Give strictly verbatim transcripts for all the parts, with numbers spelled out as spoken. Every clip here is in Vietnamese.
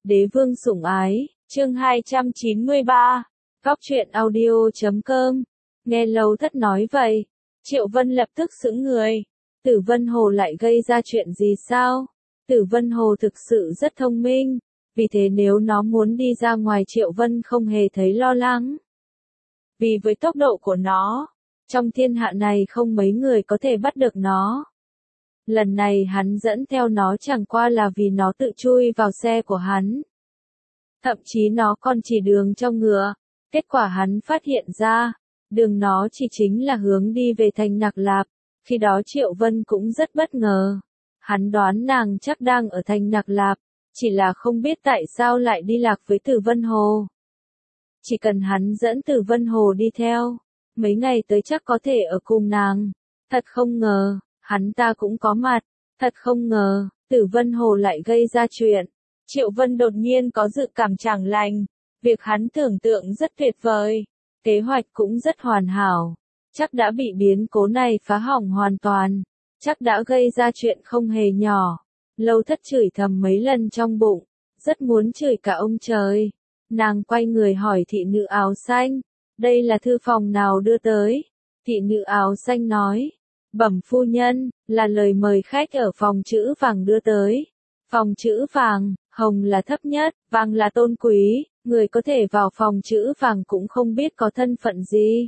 Đế vương sủng ái, chương hai trăm chín mươi ba, Góc truyện audio chấm com. Nghe Lâu Thất nói vậy, Triệu Vân lập tức sững người. Tử Vân Hồ lại gây ra chuyện gì sao? Tử Vân Hồ thực sự rất thông minh, vì thế nếu nó muốn đi ra ngoài Triệu Vân không hề thấy lo lắng. Vì với tốc độ của nó, trong thiên hạ này không mấy người có thể bắt được nó. Lần này hắn dẫn theo nó chẳng qua là vì nó tự chui vào xe của hắn. Thậm chí nó còn chỉ đường cho ngựa. Kết quả hắn phát hiện ra, đường nó chỉ chính là hướng đi về thành Nặc Lạp. Khi đó Triệu Vân cũng rất bất ngờ. Hắn đoán nàng chắc đang ở thành Nặc Lạp, chỉ là không biết tại sao lại đi lạc với Tử Vân Hồ. Chỉ cần hắn dẫn Tử Vân Hồ đi theo, mấy ngày tới chắc có thể ở cùng nàng. Thật không ngờ, hắn ta cũng có mặt. Thật không ngờ, Tử Vân Hồ lại gây ra chuyện. Triệu Vân đột nhiên có dự cảm chẳng lành. Việc hắn tưởng tượng rất tuyệt vời. Kế hoạch cũng rất hoàn hảo. Chắc đã bị biến cố này phá hỏng hoàn toàn. Chắc đã gây ra chuyện không hề nhỏ. Lâu Thất chửi thầm mấy lần trong bụng. Rất muốn chửi cả ông trời. Nàng quay người hỏi thị nữ áo xanh. Đây là thư phòng nào đưa tới? Thị nữ áo xanh nói. Bẩm phu nhân, là lời mời khách ở phòng chữ vàng đưa tới. Phòng chữ vàng, hồng là thấp nhất, vàng là tôn quý, người có thể vào phòng chữ vàng cũng không biết có thân phận gì.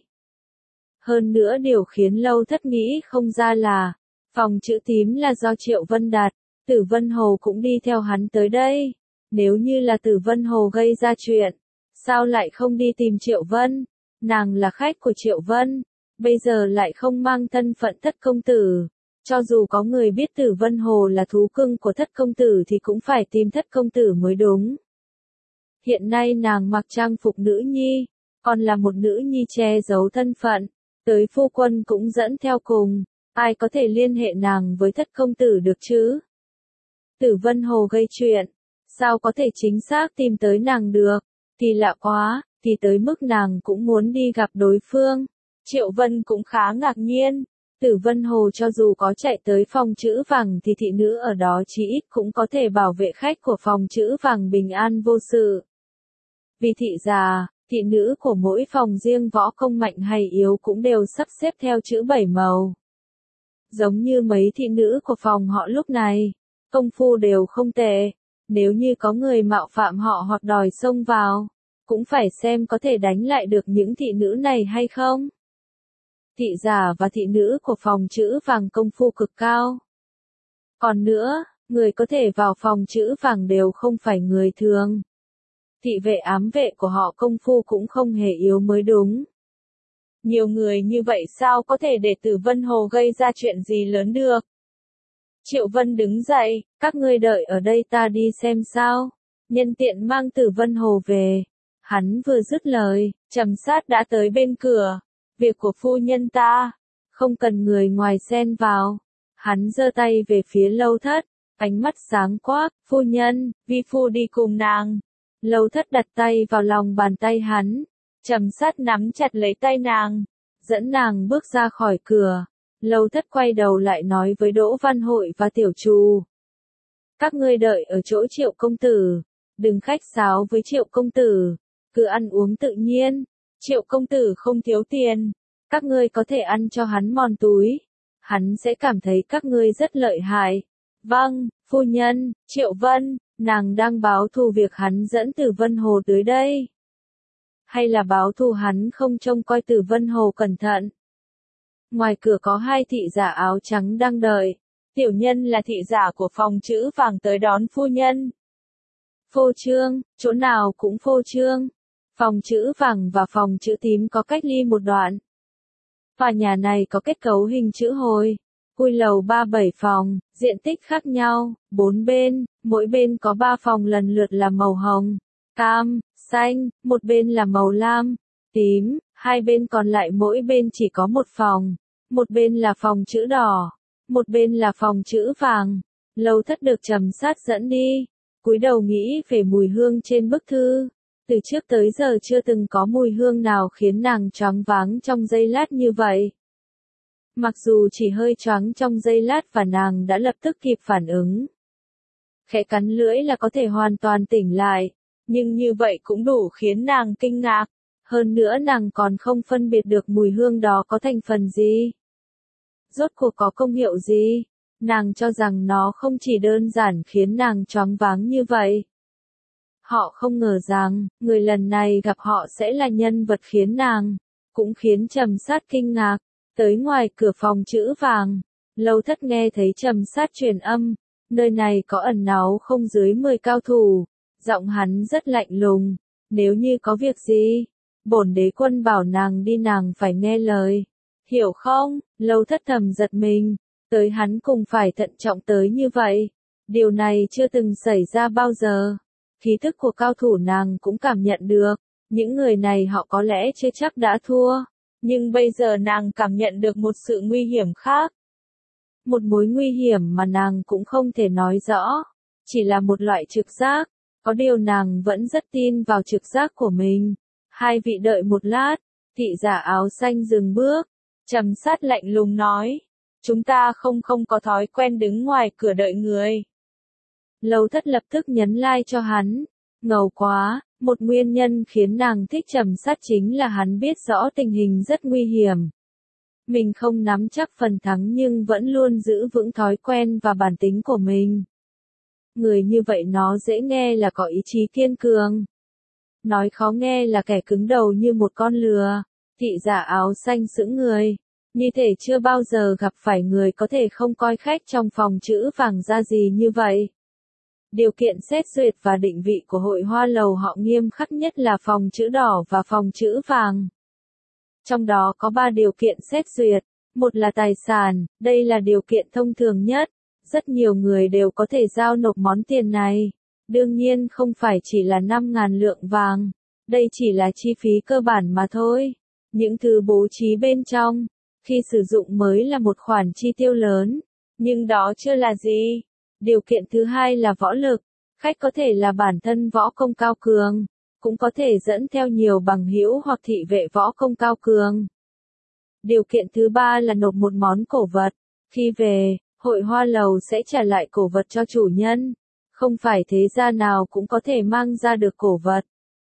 Hơn nữa điều khiến Lâu Thất nghĩ không ra là, phòng chữ tím là do Triệu Vân đặt, Tử Vân Hồ cũng đi theo hắn tới đây. Nếu như là Tử Vân Hồ gây ra chuyện, sao lại không đi tìm Triệu Vân? Nàng là khách của Triệu Vân, bây giờ lại không mang thân phận thất công tử. Cho dù có người biết Tử Vân Hồ là thú cưng của thất công tử thì cũng phải tìm thất công tử mới đúng. Hiện nay nàng mặc trang phục nữ nhi, còn là một nữ nhi che giấu thân phận, tới phu quân cũng dẫn theo cùng, ai có thể liên hệ nàng với thất công tử được chứ? Tử Vân Hồ gây chuyện, sao có thể chính xác tìm tới nàng được? Thì lạ quá, thì tới mức nàng cũng muốn đi gặp đối phương. Triệu Vân cũng khá ngạc nhiên. Tử Vân Hồ cho dù có chạy tới phòng chữ vàng thì thị nữ ở đó chí ít cũng có thể bảo vệ khách của phòng chữ vàng bình an vô sự. Vì thị già, thị nữ của mỗi phòng riêng võ công mạnh hay yếu cũng đều sắp xếp theo chữ bảy màu. Giống như mấy thị nữ của phòng họ lúc này, công phu đều không tệ. Nếu như có người mạo phạm họ hoặc đòi xông vào, cũng phải xem có thể đánh lại được những thị nữ này hay không. Thị giả và thị nữ của phòng chữ vàng công phu cực cao. Còn nữa, người có thể vào phòng chữ vàng đều không phải người thường. Thị vệ ám vệ của họ công phu cũng không hề yếu mới đúng. Nhiều người như vậy sao có thể để Tử Vân Hồ gây ra chuyện gì lớn được? Triệu Vân đứng dậy, các ngươi đợi ở đây ta đi xem sao. Nhân tiện mang Tử Vân Hồ về. Hắn vừa dứt lời, Trầm Sát đã tới bên cửa. Việc của phu nhân ta, không cần người ngoài xen vào. Hắn giơ tay về phía Lâu Thất, ánh mắt sáng quắc, phu nhân, vi phu đi cùng nàng. Lâu Thất đặt tay vào lòng bàn tay hắn, Trầm Sát nắm chặt lấy tay nàng, dẫn nàng bước ra khỏi cửa. Lâu Thất quay đầu lại nói với Đỗ Văn Hội và Tiểu Trù. Các ngươi đợi ở chỗ Triệu công tử, đừng khách sáo với Triệu công tử, cứ ăn uống tự nhiên. Triệu công tử không thiếu tiền, các ngươi có thể ăn cho hắn mòn túi, hắn sẽ cảm thấy các ngươi rất lợi hại. Vâng, phu nhân. Triệu Vân, nàng đang báo thù việc hắn dẫn Tử Vân Hồ tới đây. Hay là báo thù hắn không trông coi Tử Vân Hồ cẩn thận? Ngoài cửa có hai thị giả áo trắng đang đợi. Tiểu nhân là thị giả của phòng chữ vàng tới đón phu nhân. Phô trương, chỗ nào cũng phô trương. Phòng chữ vàng và phòng chữ tím có cách ly một đoạn. Tòa nhà này có kết cấu hình chữ hồi, cui lầu ba bảy phòng, diện tích khác nhau, bốn bên, mỗi bên có ba phòng lần lượt là màu hồng, cam, xanh, một bên là màu lam, tím, hai bên còn lại mỗi bên chỉ có một phòng, một bên là phòng chữ đỏ, một bên là phòng chữ vàng. Lâu Thất được Trầm Sát dẫn đi, cúi đầu nghĩ về mùi hương trên bức thư. Từ trước tới giờ chưa từng có mùi hương nào khiến nàng choáng váng trong giây lát như vậy. Mặc dù chỉ hơi choáng trong giây lát và nàng đã lập tức kịp phản ứng. khẽ cắn lưỡi là có thể hoàn toàn tỉnh lại, nhưng như vậy cũng đủ khiến nàng kinh ngạc, hơn nữa nàng còn không phân biệt được mùi hương đó có thành phần gì. Rốt cuộc có công hiệu gì? Nàng cho rằng nó không chỉ đơn giản khiến nàng choáng váng như vậy. Họ không ngờ rằng, người lần này gặp họ sẽ là nhân vật khiến nàng, cũng khiến Trầm Sát kinh ngạc. Tới ngoài cửa phòng chữ vàng, Lâu Thất nghe thấy Trầm Sát truyền âm, nơi này có ẩn náu không dưới mười cao thủ, giọng hắn rất lạnh lùng, nếu như có việc gì, bổn đế quân bảo nàng đi nàng phải nghe lời, hiểu không? Lâu Thất thầm giật mình, tới hắn cùng phải thận trọng tới như vậy, điều này chưa từng xảy ra bao giờ. Khí thức của cao thủ nàng cũng cảm nhận được, những người này họ có lẽ chưa chắc đã thua, nhưng bây giờ nàng cảm nhận được một sự nguy hiểm khác. Một mối nguy hiểm mà nàng cũng không thể nói rõ, chỉ là một loại trực giác, có điều nàng vẫn rất tin vào trực giác của mình. Hai vị đợi một lát, thị giả áo xanh dừng bước, Trầm Sát lạnh lùng nói, chúng ta không không có thói quen đứng ngoài cửa đợi người. Lâu Thất lập tức nhấn like cho hắn, ngầu quá, một nguyên nhân khiến nàng thích Trầm Sát chính là hắn biết rõ tình hình rất nguy hiểm. Mình không nắm chắc phần thắng nhưng vẫn luôn giữ vững thói quen và bản tính của mình. Người như vậy nó dễ nghe là có ý chí kiên cường. Nói khó nghe là kẻ cứng đầu như một con lừa. Thị giả áo xanh sững người. Như thể chưa bao giờ gặp phải người có thể không coi khách trong phòng chữ vàng ra gì như vậy. Điều kiện xét duyệt và định vị của hội hoa lầu họ nghiêm khắc nhất là phòng chữ đỏ và phòng chữ vàng. Trong đó có ba điều kiện xét duyệt. Một là tài sản, đây là điều kiện thông thường nhất. Rất nhiều người đều có thể giao nộp món tiền này. Đương nhiên không phải chỉ là năm ngàn lượng vàng. Đây chỉ là chi phí cơ bản mà thôi. Những thứ bố trí bên trong, khi sử dụng mới là một khoản chi tiêu lớn. Nhưng đó chưa là gì. Điều kiện thứ hai là võ lực. Khách có thể là bản thân võ công cao cường, cũng có thể dẫn theo nhiều bằng hữu hoặc thị vệ võ công cao cường. Điều kiện thứ ba là nộp một món cổ vật. Khi về, hội hoa lầu sẽ trả lại cổ vật cho chủ nhân. Không phải thế gia nào cũng có thể mang ra được cổ vật.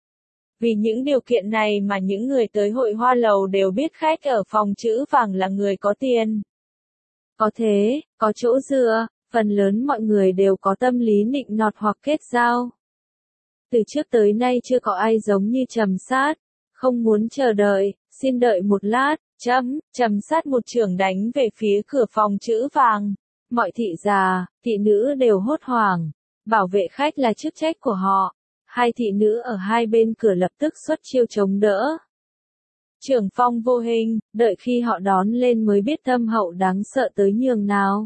Vì những điều kiện này mà những người tới hội hoa lầu đều biết khách ở phòng chữ vàng là người có tiền. Có thế, có chỗ dựa, phần lớn mọi người đều có tâm lý nịnh nọt hoặc kết giao. Từ trước tới nay chưa có ai giống như Trầm Sát, không muốn chờ đợi, xin đợi một lát, chấm, Trầm Sát một chưởng đánh về phía cửa phòng chữ vàng. Mọi thị già, thị nữ đều hốt hoảng, bảo vệ khách là chức trách của họ. Hai thị nữ ở hai bên cửa lập tức xuất chiêu chống đỡ. Trưởng phong vô hình, đợi khi họ đón lên mới biết thâm hậu đáng sợ tới nhường nào.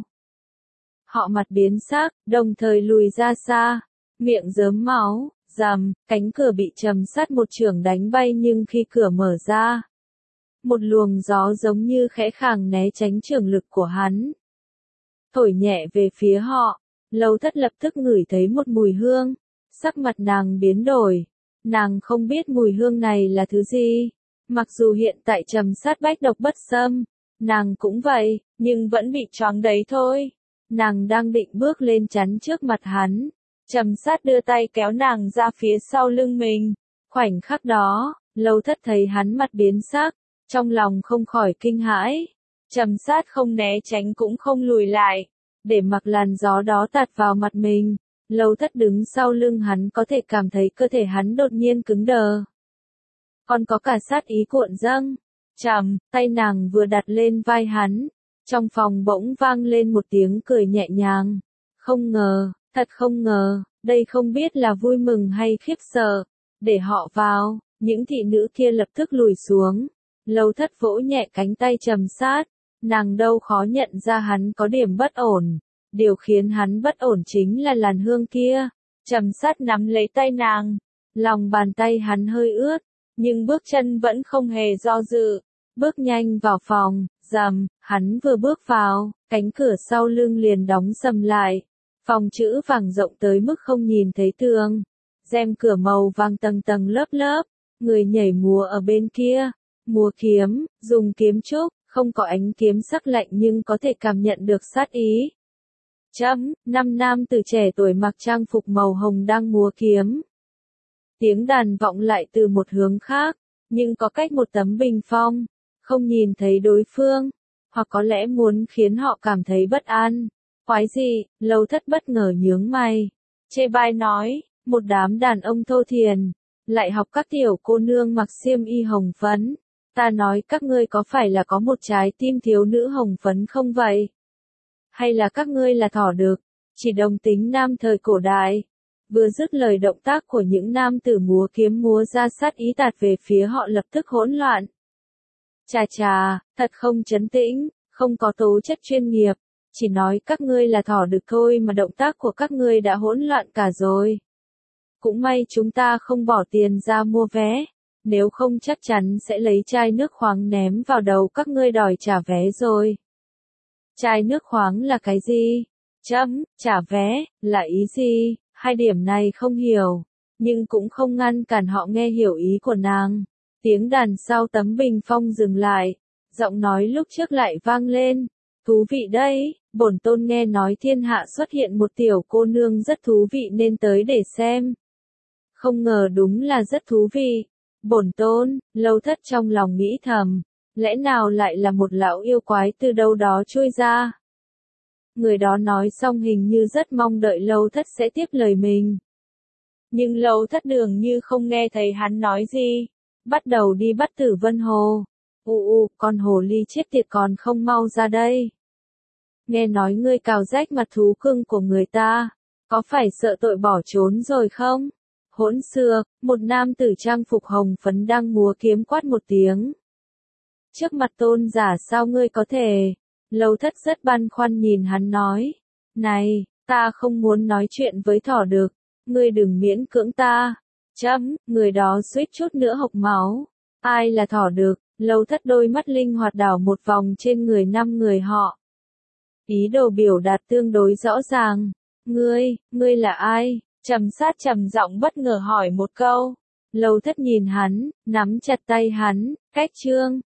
Họ mặt biến sắc, đồng thời lùi ra xa, miệng rớm máu, rầm, cánh cửa bị Trầm Sát một chưởng đánh bay nhưng khi cửa mở ra, một luồng gió giống như khẽ khàng né tránh chưởng lực của hắn. Thổi nhẹ về phía họ, Lâu Thất lập tức ngửi thấy một mùi hương, sắc mặt nàng biến đổi, nàng không biết mùi hương này là thứ gì, mặc dù hiện tại Trầm Sát bách độc bất xâm, nàng cũng vậy, nhưng vẫn bị choáng đấy thôi. Nàng đang định bước lên chắn trước mặt hắn, Trầm Sát đưa tay kéo nàng ra phía sau lưng mình. Khoảnh khắc đó, Lâu Thất thấy hắn mặt biến sắc, trong lòng không khỏi kinh hãi. Trầm Sát không né tránh cũng không lùi lại, để mặc làn gió đó tạt vào mặt mình. Lâu Thất đứng sau lưng hắn có thể cảm thấy cơ thể hắn đột nhiên cứng đờ. Còn có cả sát ý cuộn dâng. Trầm, tay nàng vừa đặt lên vai hắn. Trong phòng bỗng vang lên một tiếng cười nhẹ nhàng. Không ngờ, thật không ngờ, đây không biết là vui mừng hay khiếp sợ. Để họ vào, những thị nữ kia lập tức lùi xuống. Lâu Thất vỗ nhẹ cánh tay Trầm Sát. Nàng đâu khó nhận ra hắn có điểm bất ổn. Điều khiến hắn bất ổn chính là làn hương kia. Trầm Sát nắm lấy tay nàng. Lòng bàn tay hắn hơi ướt, nhưng bước chân vẫn không hề do dự. Bước nhanh vào phòng, rầm, hắn vừa bước vào, cánh cửa sau lưng liền đóng sầm lại. Phòng chữ vàng rộng tới mức không nhìn thấy tường. Rèm cửa màu vàng tầng tầng lớp lớp, người nhảy múa ở bên kia. Múa kiếm, dùng kiếm trúc, không có ánh kiếm sắc lạnh nhưng có thể cảm nhận được sát ý. Chấm, năm nam tử trẻ tuổi mặc trang phục màu hồng đang múa kiếm. Tiếng đàn vọng lại từ một hướng khác, nhưng có cách một tấm bình phong, không nhìn thấy đối phương, hoặc có lẽ muốn khiến họ cảm thấy bất an. Quái gì, Lâu Thất bất ngờ nhướng mày, chê bai nói, một đám đàn ông thô thiền, lại học các tiểu cô nương mặc xiêm y hồng phấn. Ta nói các ngươi có phải là có một trái tim thiếu nữ hồng phấn không vậy? Hay là các ngươi là thỏ đực, chỉ đồng tính nam thời cổ đại? Vừa dứt lời động tác của những nam tử múa kiếm múa ra sát ý tạt về phía họ lập tức hỗn loạn. Chà chà, thật không trấn tĩnh, không có tố chất chuyên nghiệp, chỉ nói các ngươi là thỏ đực thôi mà động tác của các ngươi đã hỗn loạn cả rồi. Cũng may chúng ta không bỏ tiền ra mua vé, nếu không chắc chắn sẽ lấy chai nước khoáng ném vào đầu các ngươi đòi trả vé rồi. Chai nước khoáng là cái gì? Chấm, trả vé, là ý gì? Hai điểm này không hiểu, nhưng cũng không ngăn cản họ nghe hiểu ý của nàng. Tiếng đàn sau tấm bình phong dừng lại, giọng nói lúc trước lại vang lên. Thú vị đấy, bổn tôn nghe nói thiên hạ xuất hiện một tiểu cô nương rất thú vị nên tới để xem. Không ngờ đúng là rất thú vị. Bổn tôn, Lâu Thất trong lòng nghĩ thầm, lẽ nào lại là một lão yêu quái từ đâu đó trôi ra. Người đó nói xong hình như rất mong đợi Lâu Thất sẽ tiếp lời mình. Nhưng Lâu Thất dường như không nghe thấy hắn nói gì, bắt đầu đi bắt Tử Vân Hồ. U u, con hồ ly chết tiệt còn không mau ra đây. Nghe nói ngươi cào rách mặt thú cưng của người ta, có phải sợ tội bỏ trốn rồi không? Hỗn xược, một nam tử trang phục hồng phấn đang múa kiếm quát một tiếng. Trước mặt tôn giả sao ngươi có thể? Lâu Thất rất băn khoăn nhìn hắn nói. Này, ta không muốn nói chuyện với thỏ đực, ngươi đừng miễn cưỡng ta. Chấm, người đó suýt chút nữa hộc máu. Ai là thỏ đực? Lâu Thất đôi mắt linh hoạt đảo một vòng trên người năm người họ. Ý đồ biểu đạt tương đối rõ ràng. Ngươi, ngươi là ai? Trầm Sát trầm giọng bất ngờ hỏi một câu. Lâu Thất nhìn hắn, nắm chặt tay hắn, cách trương,